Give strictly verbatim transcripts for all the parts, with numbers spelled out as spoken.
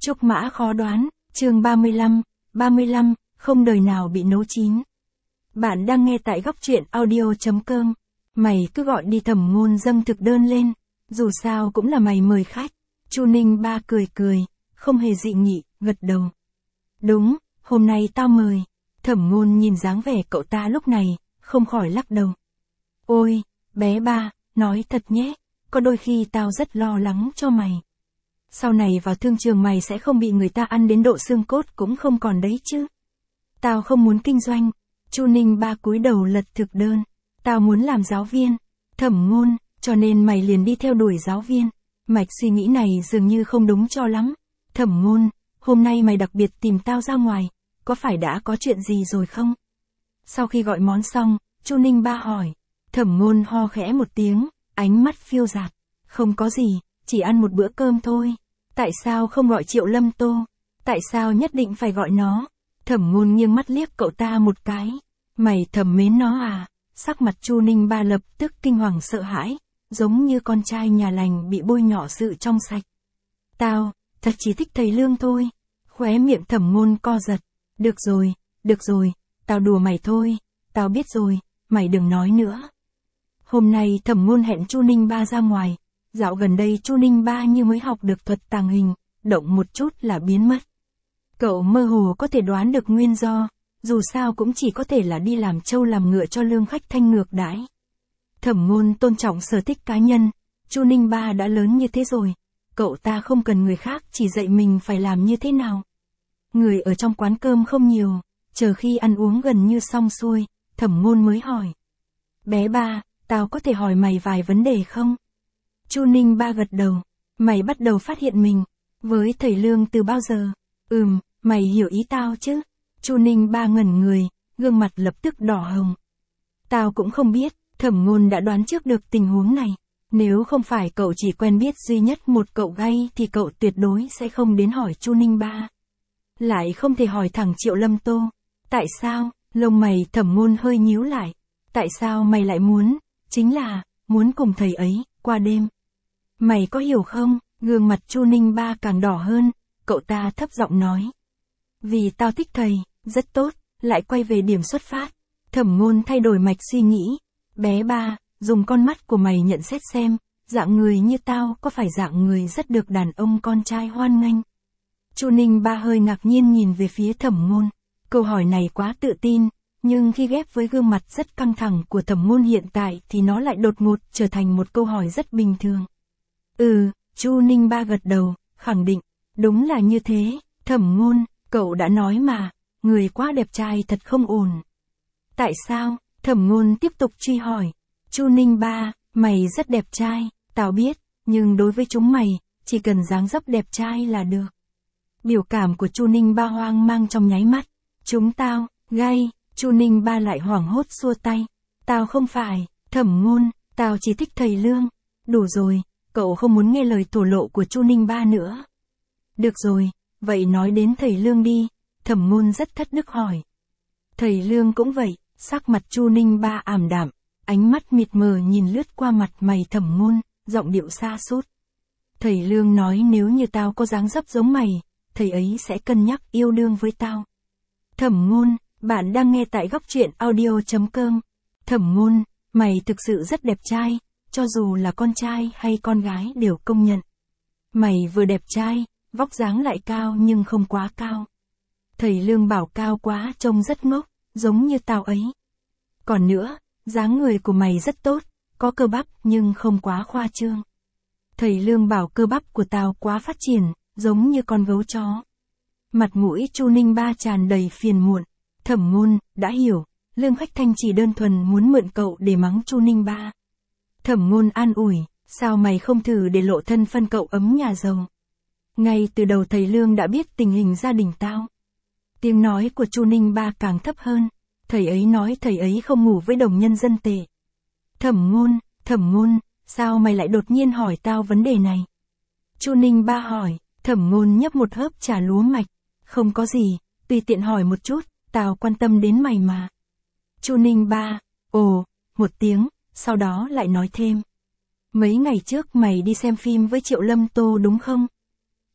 Trúc mã khó đoán, chương ba mươi lăm, ba mươi lăm, không đời nào bị nấu chín. Bạn đang nghe tại góc truyện audio.com. Mày cứ gọi đi Thẩm Ngôn dâng thực đơn lên, dù sao cũng là mày mời khách. Chu Ninh Ba cười cười, không hề dị nghị, gật đầu. Đúng, hôm nay tao mời. Thẩm Ngôn nhìn dáng vẻ cậu ta lúc này, không khỏi lắc đầu. Ôi, bé Ba, nói thật nhé, có đôi khi tao rất lo lắng cho mày. Sau này vào thương trường mày sẽ không bị người ta ăn đến độ xương cốt cũng không còn đấy chứ. Tao không muốn kinh doanh. Chu Ninh Ba cúi đầu lật thực đơn. Tao muốn làm giáo viên. Thẩm Ngôn, cho nên mày liền đi theo đuổi giáo viên. Mạch suy nghĩ này dường như không đúng cho lắm. Thẩm Ngôn, hôm nay mày đặc biệt tìm tao ra ngoài, có phải đã có chuyện gì rồi không? Sau khi gọi món xong, Chu Ninh Ba hỏi. Thẩm Ngôn ho khẽ một tiếng, ánh mắt phiêu dạt. Không có gì, chỉ ăn một bữa cơm thôi. Tại sao không gọi Triệu Lâm Tô? Tại sao nhất định phải gọi nó? Thẩm Ngôn nghiêng mắt liếc cậu ta một cái. Mày thầm mến nó à? Sắc mặt Chu Ninh Ba lập tức kinh hoàng sợ hãi, giống như con trai nhà lành bị bôi nhọ sự trong sạch. Tao, thật chỉ thích thầy Lương thôi. Khóe miệng Thẩm Ngôn co giật. Được rồi, được rồi, tao đùa mày thôi, tao biết rồi, mày đừng nói nữa. Hôm nay Thẩm Ngôn hẹn Chu Ninh Ba ra ngoài. Dạo gần đây Chu Ninh Ba như mới học được thuật tàng hình, động một chút là biến mất. Cậu mơ hồ có thể đoán được nguyên do, dù sao cũng chỉ có thể là đi làm trâu làm ngựa cho lương khách thanh ngược đãi. Thẩm Ngôn tôn trọng sở thích cá nhân, Chu Ninh Ba đã lớn như thế rồi, cậu ta không cần người khác chỉ dạy mình phải làm như thế nào. Người ở trong quán cơm không nhiều, chờ khi ăn uống gần như xong xuôi, Thẩm Ngôn mới hỏi. Bé Ba, tao có thể hỏi mày vài vấn đề không? Chu Ninh Ba gật đầu. Mày bắt đầu phát hiện mình với thầy Lương từ bao giờ? Ừm, mày hiểu ý tao chứ? Chu Ninh Ba ngẩn người, gương mặt lập tức đỏ hồng. Tao cũng không biết, Thẩm Ngôn đã đoán trước được tình huống này. Nếu không phải cậu chỉ quen biết duy nhất một cậu gay thì cậu tuyệt đối sẽ không đến hỏi Chu Ninh Ba. Lại không thể hỏi thẳng Triệu Lâm Tô. Tại sao? Lông mày Thẩm Ngôn hơi nhíu lại. Tại sao mày lại muốn? Chính là, muốn cùng thầy ấy, qua đêm. Mày có hiểu không? Gương mặt Chu Ninh Ba càng đỏ hơn, cậu ta thấp giọng nói. Vì tao thích thầy, rất tốt, lại quay về điểm xuất phát. Thẩm Ngôn thay đổi mạch suy nghĩ. Bé Ba, dùng con mắt của mày nhận xét xem, dạng người như tao có phải dạng người rất được đàn ông con trai hoan nghênh? Chu Ninh Ba hơi ngạc nhiên nhìn về phía Thẩm Ngôn. Câu hỏi này quá tự tin, nhưng khi ghép với gương mặt rất căng thẳng của Thẩm Ngôn hiện tại thì nó lại đột ngột trở thành một câu hỏi rất bình thường. Ừ, Chu Ninh Ba gật đầu, khẳng định, đúng là như thế. Thẩm Ngôn, cậu đã nói mà, người quá đẹp trai thật không ổn. Tại sao? Thẩm Ngôn tiếp tục truy hỏi. Chu Ninh Ba, mày rất đẹp trai, tao biết, nhưng đối với chúng mày, chỉ cần dáng dấp đẹp trai là được. Biểu cảm của Chu Ninh Ba hoang mang trong nháy mắt. Chúng tao, gay. Chu Ninh Ba lại hoảng hốt xua tay. Tao không phải, Thẩm Ngôn, tao chỉ thích thầy Lương. Đủ rồi, cậu không muốn nghe lời thổ lộ của Chu Ninh Ba nữa. Được rồi, vậy nói đến thầy Lương đi. Thẩm Ngôn rất thất đức hỏi. Thầy Lương cũng vậy. Sắc mặt Chu Ninh Ba ảm đạm, ánh mắt mịt mờ nhìn lướt qua mặt mày Thẩm Ngôn, giọng điệu xa sút. Thầy Lương nói nếu như tao có dáng dấp giống mày, thầy ấy sẽ cân nhắc yêu đương với tao. Thẩm Ngôn, bạn đang nghe tại góc truyện audio.com. Thẩm Ngôn, mày thực sự rất đẹp trai, cho dù là con trai hay con gái đều công nhận. Mày vừa đẹp trai, vóc dáng lại cao nhưng không quá cao. Thầy Lương bảo cao quá trông rất ngốc, giống như tao ấy. Còn nữa, dáng người của mày rất tốt, có cơ bắp nhưng không quá khoa trương. Thầy Lương bảo cơ bắp của tao quá phát triển, giống như con gấu chó. Mặt mũi Chu Ninh Ba tràn đầy phiền muộn. Thẩm Ngôn, đã hiểu, Lương Khách Thanh chỉ đơn thuần muốn mượn cậu để mắng Chu Ninh Ba. Thẩm Ngôn an ủi, sao mày không thử để lộ thân phân cậu ấm nhà giàu? Ngay từ đầu thầy Lương đã biết tình hình gia đình tao. Tiếng nói của Chu Ninh Ba càng thấp hơn. Thầy ấy nói thầy ấy không ngủ với đồng nhân dân tệ. Thẩm Ngôn, Thẩm Ngôn, sao mày lại đột nhiên hỏi tao vấn đề này? Chu Ninh Ba hỏi. Thẩm Ngôn nhấp một hớp trà lúa mạch. Không có gì, tùy tiện hỏi một chút, tao quan tâm đến mày mà. Chu Ninh Ba, ồ, một tiếng, sau đó lại nói thêm. Mấy ngày trước mày đi xem phim với Triệu Lâm Tô đúng không?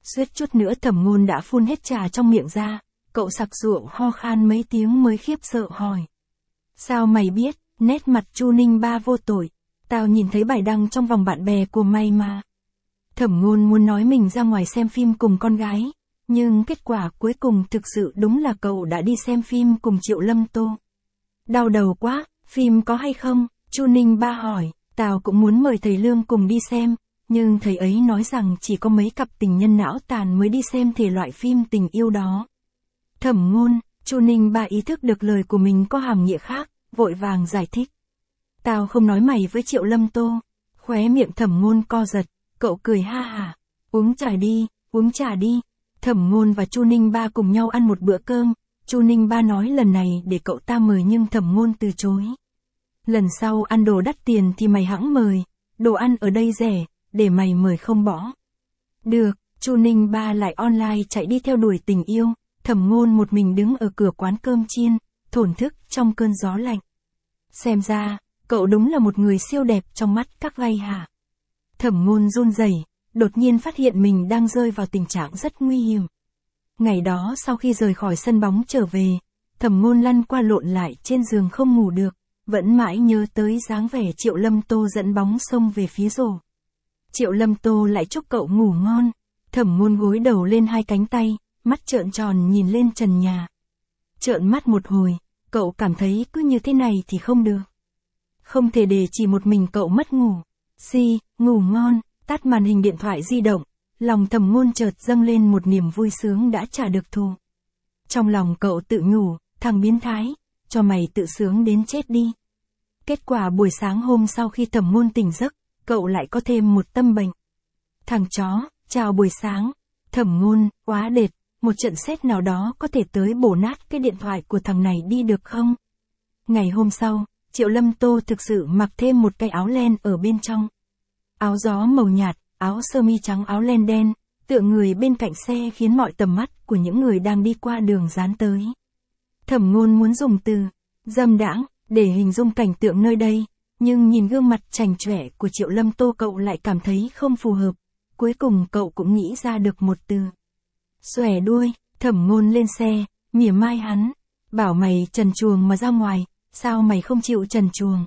Suýt chút nữa Thẩm Ngôn đã phun hết trà trong miệng ra, cậu sặc sụa ho khan mấy tiếng mới khiếp sợ hỏi. Sao mày biết? Nét mặt Chu Ninh Ba vô tội. Tao nhìn thấy bài đăng trong vòng bạn bè của mày mà. Thẩm Ngôn muốn nói mình ra ngoài xem phim cùng con gái, nhưng kết quả cuối cùng thực sự đúng là cậu đã đi xem phim cùng Triệu Lâm Tô. Đau đầu quá, phim có hay không? Chu Ninh Ba hỏi. Tao cũng muốn mời thầy Lương cùng đi xem, nhưng thầy ấy nói rằng chỉ có mấy cặp tình nhân não tàn mới đi xem thể loại phim tình yêu đó. Thẩm Ngôn, Chu Ninh Ba ý thức được lời của mình có hàm nghĩa khác, vội vàng giải thích. Tao không nói mày với Triệu Lâm Tô. Khóe miệng Thẩm Ngôn co giật, cậu cười ha hả. Uống trà đi, uống trà đi. Thẩm Ngôn và Chu Ninh Ba cùng nhau ăn một bữa cơm. Chu Ninh Ba nói lần này để cậu ta mời nhưng Thẩm Ngôn từ chối. Lần sau ăn đồ đắt tiền thì mày hẵng mời, đồ ăn ở đây rẻ, để mày mời không bỏ. Được, Chu Ninh Ba lại online chạy đi theo đuổi tình yêu. Thẩm Ngôn một mình đứng ở cửa quán cơm chiên, thổn thức trong cơn gió lạnh. Xem ra, cậu đúng là một người siêu đẹp trong mắt các gay hả? Thẩm Ngôn run rẩy, đột nhiên phát hiện mình đang rơi vào tình trạng rất nguy hiểm. Ngày đó sau khi rời khỏi sân bóng trở về, Thẩm Ngôn lăn qua lộn lại trên giường không ngủ được, vẫn mãi nhớ tới dáng vẻ Triệu Lâm Tô dẫn bóng xông về phía rổ. Triệu Lâm Tô lại chúc cậu ngủ ngon. Thẩm Ngôn gối đầu lên hai cánh tay, mắt trợn tròn nhìn lên trần nhà. Trợn mắt một hồi, cậu cảm thấy cứ như thế này thì không được. Không thể để chỉ một mình cậu mất ngủ. Si, ngủ ngon, tắt màn hình điện thoại di động, lòng Thẩm Ngôn chợt dâng lên một niềm vui sướng đã trả được thù. Trong lòng cậu tự nhủ, thằng biến thái, cho mày tự sướng đến chết đi. Kết quả buổi sáng hôm sau khi Thẩm Ngôn tỉnh giấc, cậu lại có thêm một tâm bệnh. Thằng chó, chào buổi sáng. Thẩm Ngôn, quá đệt, một trận sét nào đó có thể tới bổ nát cái điện thoại của thằng này đi được không? Ngày hôm sau, Triệu Lâm Tô thực sự mặc thêm một cái áo len ở bên trong. Áo gió màu nhạt, áo sơ mi trắng áo len đen, tựa người bên cạnh xe khiến mọi tầm mắt của những người đang đi qua đường dán tới. Thẩm Ngôn muốn dùng từ dâm đãng để hình dung cảnh tượng nơi đây, nhưng nhìn gương mặt chảnh chọe của Triệu Lâm Tô cậu lại cảm thấy không phù hợp. Cuối cùng cậu cũng nghĩ ra được một từ. Xòe đuôi. Thẩm Ngôn lên xe, mỉa mai hắn. Bảo mày trần truồng mà ra ngoài, sao mày không chịu trần truồng?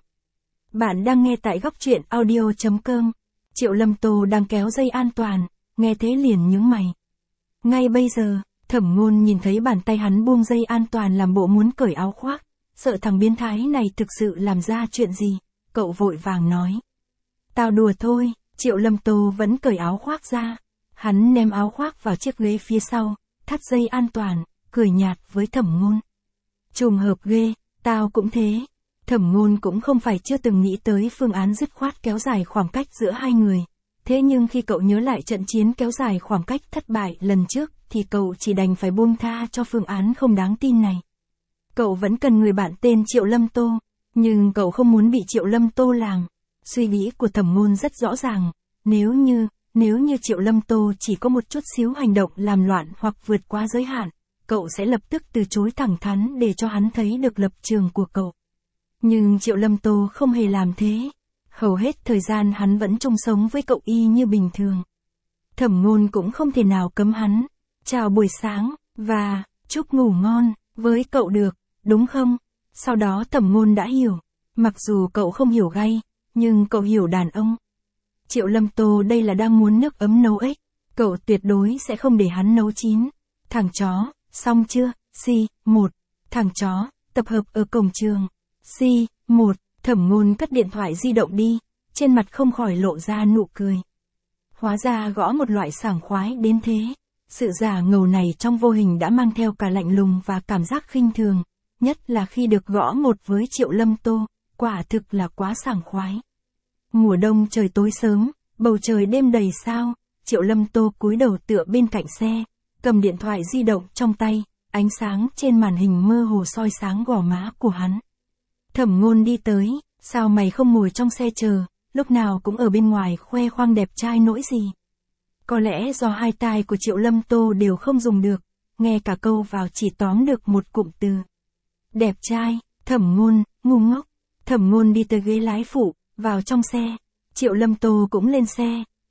Bạn đang nghe tại góc truyện audio chấm com. Triệu Lâm Tô đang kéo dây an toàn, nghe thế liền nhướng mày. Ngay bây giờ, Thẩm Ngôn nhìn thấy bàn tay hắn buông dây an toàn làm bộ muốn cởi áo khoác, sợ thằng biến thái này thực sự làm ra chuyện gì, cậu vội vàng nói. Tao đùa thôi. Triệu Lâm Tô vẫn cởi áo khoác ra. Hắn ném áo khoác vào chiếc ghế phía sau, thắt dây an toàn, cười nhạt với Thẩm Ngôn. Trùng hợp ghê, tao cũng thế. Thẩm Ngôn cũng không phải chưa từng nghĩ tới phương án dứt khoát kéo dài khoảng cách giữa hai người. Thế nhưng khi cậu nhớ lại trận chiến kéo dài khoảng cách thất bại lần trước, thì cậu chỉ đành phải buông tha cho phương án không đáng tin này. Cậu vẫn cần người bạn tên Triệu Lâm Tô, nhưng cậu không muốn bị Triệu Lâm Tô làm. Suy nghĩ của Thẩm Ngôn rất rõ ràng, nếu như, nếu như Triệu Lâm Tô chỉ có một chút xíu hành động làm loạn hoặc vượt quá giới hạn, cậu sẽ lập tức từ chối thẳng thắn để cho hắn thấy được lập trường của cậu. Nhưng Triệu Lâm Tô không hề làm thế. Hầu hết thời gian hắn vẫn chung sống với cậu y như bình thường. Thẩm Ngôn cũng không thể nào cấm hắn. Chào buổi sáng, và, chúc ngủ ngon, với cậu được, đúng không? Sau đó Thẩm Ngôn đã hiểu. Mặc dù cậu không hiểu gay, nhưng cậu hiểu đàn ông. Triệu Lâm Tô đây là đang muốn nước ấm nấu ếch. Cậu tuyệt đối sẽ không để hắn nấu chín. Thằng chó, xong chưa? Si, một. Thằng chó, tập hợp ở cổng trường. Si, một. Thẩm Ngôn cất điện thoại di động đi, trên mặt không khỏi lộ ra nụ cười. Hóa ra gõ một loại sảng khoái đến thế. Sự giả ngầu này trong vô hình đã mang theo cả lạnh lùng và cảm giác khinh thường, nhất là khi được gõ một với Triệu Lâm Tô, quả thực là quá sảng khoái. Mùa đông trời tối sớm, bầu trời đêm đầy sao, Triệu Lâm Tô cúi đầu tựa bên cạnh xe, cầm điện thoại di động trong tay, ánh sáng trên màn hình mơ hồ soi sáng gò má của hắn. Thẩm Ngôn đi tới, sao mày không ngồi trong xe chờ, lúc nào cũng ở bên ngoài khoe khoang đẹp trai nỗi gì. Có lẽ do hai tai của Triệu Lâm Tô đều không dùng được, nghe cả câu vào chỉ tóm được một cụm từ. Đẹp trai. Thẩm Ngôn, ngu ngốc. Thẩm Ngôn đi tới ghế lái phụ, vào trong xe. Triệu Lâm Tô cũng lên xe.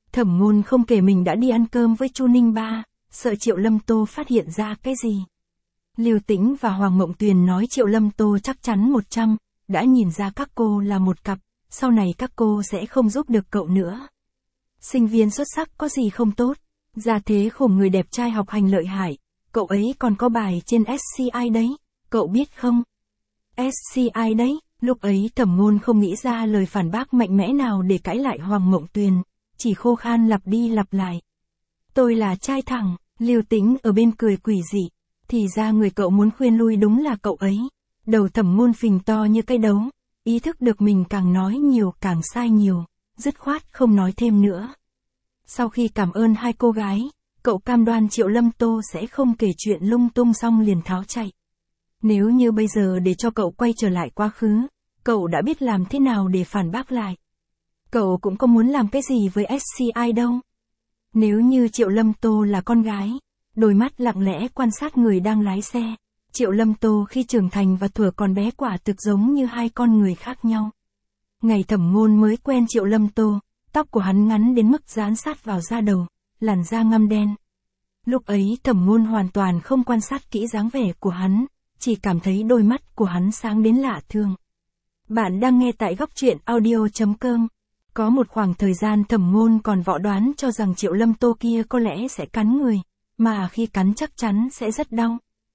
Thẩm Ngôn không kể mình đã đi ăn cơm với Chu Ninh Ba, sợ Triệu Lâm Tô phát hiện ra cái gì. Lưu Tĩnh và Hoàng Mộng Tuyền nói Triệu Lâm Tô chắc chắn một trăm, đã nhìn ra các cô là một cặp, sau này các cô sẽ không giúp được cậu nữa. Sinh viên xuất sắc có gì không tốt, gia thế khủng người đẹp trai học hành lợi hại, cậu ấy còn có bài trên ét xê i đấy, cậu biết không? ét xê i đấy, lúc ấy Thẩm Ngôn không nghĩ ra lời phản bác mạnh mẽ nào để cãi lại Hoàng Mộng Tuyền, chỉ khô khan lặp đi lặp lại. Tôi là trai thẳng, Lưu Tĩnh ở bên cười quỷ dị, thì ra người cậu muốn khuyên lui đúng là cậu ấy. Đầu Thẩm Ngôn phình to như cây đấu, ý thức được mình càng nói nhiều càng sai nhiều, dứt khoát không nói thêm nữa. Sau khi cảm ơn hai cô gái, cậu cam đoan Triệu Lâm Tô sẽ không kể chuyện lung tung xong liền tháo chạy. Nếu như bây giờ để cho cậu quay trở lại quá khứ, cậu đã biết làm thế nào để phản bác lại. Cậu cũng có muốn làm cái gì với ét xê i đâu. Nếu như Triệu Lâm Tô là con gái, đôi mắt lặng lẽ quan sát người đang lái xe, Triệu Lâm Tô khi trưởng thành và thuở còn bé quả thực giống như hai con người khác nhau. Ngày Thẩm Ngôn mới quen Triệu Lâm Tô, tóc của hắn ngắn đến mức dán sát vào da đầu, làn da ngăm đen. Lúc ấy Thẩm Ngôn hoàn toàn không quan sát kỹ dáng vẻ của hắn, chỉ cảm thấy đôi mắt của hắn sáng đến lạ thường. Bạn đang nghe tại góc truyện audio chấm com. Có một khoảng thời gian Thẩm Ngôn còn võ đoán cho rằng Triệu Lâm Tô kia có lẽ sẽ cắn người, mà khi cắn chắc chắn sẽ rất đau.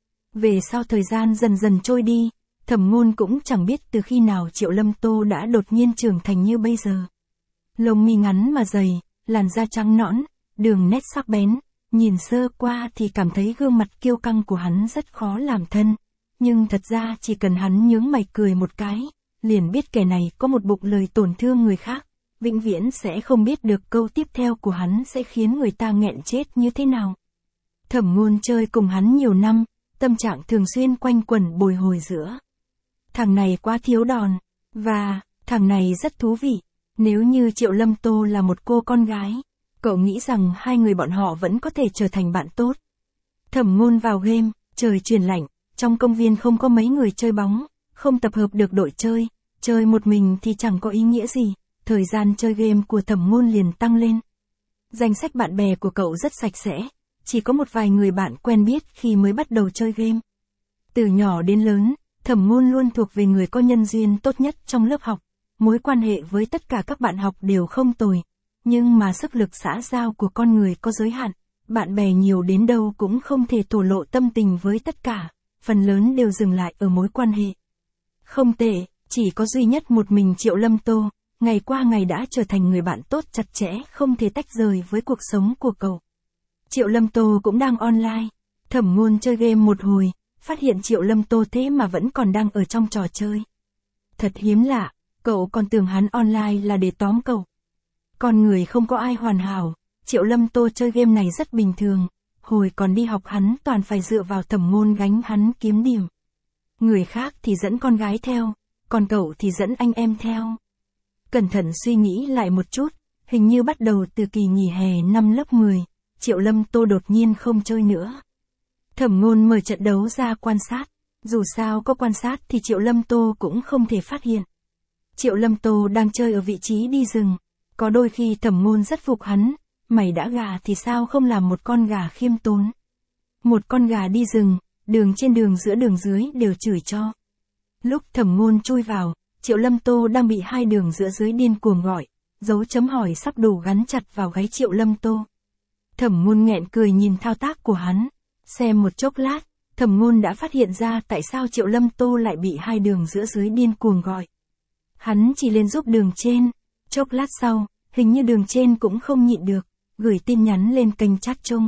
Về sau thời gian dần dần trôi đi, Thẩm Ngôn cũng chẳng biết từ khi nào Triệu Lâm Tô đã đột nhiên trưởng thành như bây giờ. Lông mi ngắn mà dày, làn da trắng nõn, đường nét sắc bén, nhìn sơ qua thì cảm thấy gương mặt kiêu căng của hắn rất khó làm thân. Nhưng thật ra chỉ cần hắn nhướng mày cười một cái, liền biết kẻ này có một bụng lời tổn thương người khác, vĩnh viễn sẽ không biết được câu tiếp theo của hắn sẽ khiến người ta nghẹn chết như thế nào. Thẩm Ngôn chơi cùng hắn nhiều năm, tâm trạng thường xuyên quanh quẩn bồi hồi giữa. Thằng này quá thiếu đòn, và, thằng này rất thú vị. Nếu như Triệu Lâm Tô là một cô con gái, cậu nghĩ rằng hai người bọn họ vẫn có thể trở thành bạn tốt. Thẩm Ngôn vào game, trời chuyển lạnh, trong công viên không có mấy người chơi bóng, không tập hợp được đội chơi, chơi một mình thì chẳng có ý nghĩa gì, thời gian chơi game của Thẩm Ngôn liền tăng lên. Danh sách bạn bè của cậu rất sạch sẽ, chỉ có một vài người bạn quen biết khi mới bắt đầu chơi game. Từ nhỏ đến lớn, Thẩm Ngôn luôn thuộc về người có nhân duyên tốt nhất trong lớp học, mối quan hệ với tất cả các bạn học đều không tồi, nhưng mà sức lực xã giao của con người có giới hạn, bạn bè nhiều đến đâu cũng không thể thổ lộ tâm tình với tất cả, phần lớn đều dừng lại ở mối quan hệ. Không tệ, chỉ có duy nhất một mình Triệu Lâm Tô, ngày qua ngày đã trở thành người bạn tốt chặt chẽ không thể tách rời với cuộc sống của cậu. Triệu Lâm Tô cũng đang online, Thẩm Ngôn chơi game một hồi, phát hiện Triệu Lâm Tô thế mà vẫn còn đang ở trong trò chơi. Thật hiếm lạ, cậu còn tưởng hắn online là để tóm cậu. Con người không có ai hoàn hảo, Triệu Lâm Tô chơi game này rất bình thường, hồi còn đi học hắn toàn phải dựa vào Thẩm Ngôn gánh hắn kiếm điểm. Người khác thì dẫn con gái theo, còn cậu thì dẫn anh em theo. Cẩn thận suy nghĩ lại một chút, hình như bắt đầu từ kỳ nghỉ hè năm lớp mười, Triệu Lâm Tô đột nhiên không chơi nữa. Thẩm Ngôn mở trận đấu ra quan sát, dù sao có quan sát thì Triệu Lâm Tô cũng không thể phát hiện. Triệu Lâm Tô đang chơi ở vị trí đi rừng, có đôi khi Thẩm Ngôn rất phục hắn, mày đã gà thì sao không làm một con gà khiêm tốn. Một con gà đi rừng, đường trên đường giữa đường dưới đều chửi cho. Lúc Thẩm Ngôn chui vào, Triệu Lâm Tô đang bị hai đường giữa dưới điên cuồng gọi, dấu chấm hỏi sắp đủ gắn chặt vào gáy Triệu Lâm Tô. Thẩm Ngôn nghẹn cười nhìn thao tác của hắn, xem một chốc lát, Thẩm Ngôn đã phát hiện ra tại sao Triệu Lâm Tô lại bị hai đường giữa dưới điên cuồng gọi. Hắn chỉ lên giúp đường trên, chốc lát sau, hình như đường trên cũng không nhịn được, gửi tin nhắn lên kênh chat chung.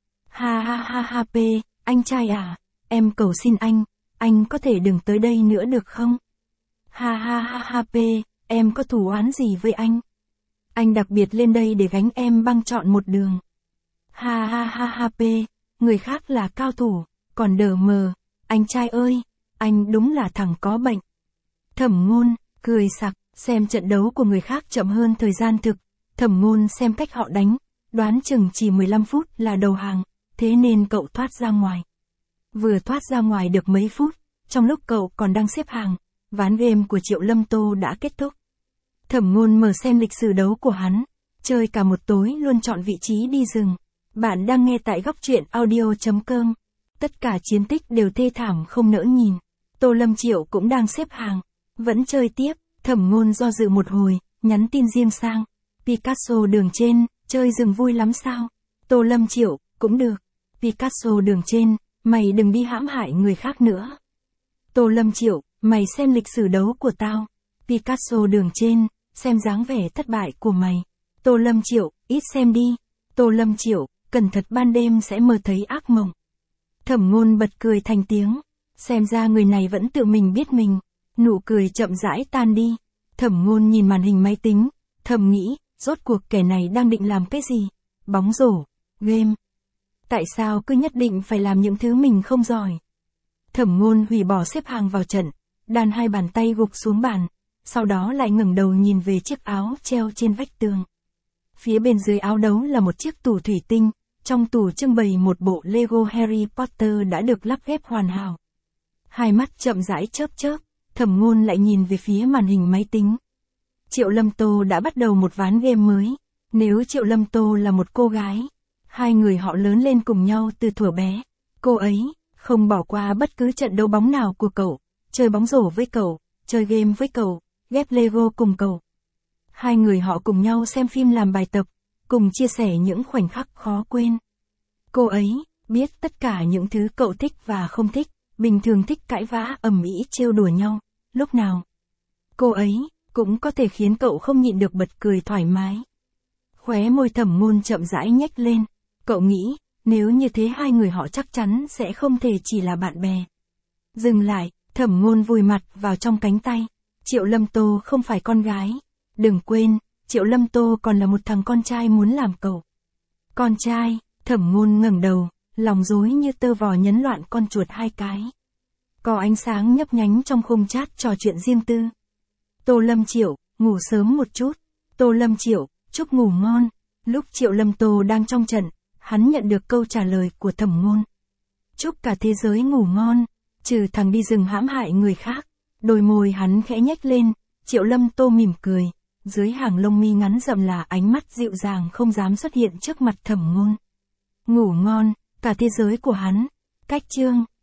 Ha ha ha ha p, anh trai à, em cầu xin anh, anh có thể đừng tới đây nữa được không? Ha ha ha ha p, em có thù oán gì với anh? Anh đặc biệt lên đây để gánh em băng trọn một đường. Ha ha ha ha p, người khác là cao thủ, còn đờ mờ, anh trai ơi, anh đúng là thằng có bệnh. Thẩm Ngôn, cười sặc, xem trận đấu của người khác chậm hơn thời gian thực, Thẩm Ngôn xem cách họ đánh, đoán chừng chỉ mười lăm phút là đầu hàng, thế nên cậu thoát ra ngoài. Vừa thoát ra ngoài được mấy phút, trong lúc cậu còn đang xếp hàng, ván game của Triệu Lâm Tô đã kết thúc. Thẩm Ngôn mở xem lịch sử đấu của hắn, chơi cả một tối luôn chọn vị trí đi rừng. Bạn đang nghe tại góc truyện audio chấm com. Tất cả chiến tích đều thê thảm không nỡ nhìn. Tô Lâm Triệu cũng đang xếp hàng. Vẫn chơi tiếp, Thẩm Ngôn do dự một hồi, nhắn tin riêng sang. Picasso đường trên, chơi rừng vui lắm sao? Tô Lâm Triệu, cũng được. Picasso đường trên, mày đừng đi hãm hại người khác nữa. Tô Lâm Triệu, mày xem lịch sử đấu của tao. Picasso đường trên, xem dáng vẻ thất bại của mày. Tô Lâm Triệu, ít xem đi. Tô Lâm Triệu, cẩn thận ban đêm sẽ mơ thấy ác mộng. Thẩm Ngôn bật cười thành tiếng. Xem ra người này vẫn tự mình biết mình. Nụ cười chậm rãi tan đi. Thẩm Ngôn nhìn màn hình máy tính, thầm nghĩ, rốt cuộc kẻ này đang định làm cái gì? Bóng rổ, game. Tại sao cứ nhất định phải làm những thứ mình không giỏi? Thẩm Ngôn hủy bỏ xếp hàng vào trận, đan hai bàn tay gục xuống bàn, sau đó lại ngẩng đầu nhìn về chiếc áo treo trên vách tường. Phía bên dưới áo đấu là một chiếc tủ thủy tinh, trong tủ trưng bày một bộ Lego Harry Potter đã được lắp ghép hoàn hảo. Hai mắt chậm rãi chớp chớp, Thẩm Ngôn lại nhìn về phía màn hình máy tính. Triệu Lâm Tô đã bắt đầu một ván game mới. Nếu Triệu Lâm Tô là một cô gái, hai người họ lớn lên cùng nhau từ thuở bé. Cô ấy không bỏ qua bất cứ trận đấu bóng nào của cậu, chơi bóng rổ với cậu, chơi game với cậu, ghép Lego cùng cậu. Hai người họ cùng nhau xem phim làm bài tập, cùng chia sẻ những khoảnh khắc khó quên. Cô ấy biết tất cả những thứ cậu thích và không thích, bình thường thích cãi vã ầm ĩ trêu đùa nhau, lúc nào. Cô ấy cũng có thể khiến cậu không nhịn được bật cười thoải mái. Khóe môi Thẩm Ngôn chậm rãi nhếch lên, cậu nghĩ, nếu như thế hai người họ chắc chắn sẽ không thể chỉ là bạn bè. Dừng lại, Thẩm Ngôn vùi mặt vào trong cánh tay. Triệu Lâm Tô không phải con gái. Đừng quên, Triệu Lâm Tô còn là một thằng con trai muốn làm cậu. Con trai, Thẩm Ngôn ngẩng đầu, lòng rối như tơ vò nhấn loạn con chuột hai cái. Có ánh sáng nhấp nhánh trong khung chat trò chuyện riêng tư. Tô Lâm Triệu, ngủ sớm một chút. Tô Lâm Triệu, chúc ngủ ngon. Lúc Triệu Lâm Tô đang trong trận, hắn nhận được câu trả lời của Thẩm Ngôn. Chúc cả thế giới ngủ ngon, trừ thằng đi rừng hãm hại người khác. Đôi môi hắn khẽ nhếch lên, Triệu Lâm Tô mỉm cười. Dưới hàng lông mi ngắn rậm là ánh mắt dịu dàng không dám xuất hiện trước mặt Thẩm Ngôn. Ngủ ngon, cả thế giới của hắn. Cách chương.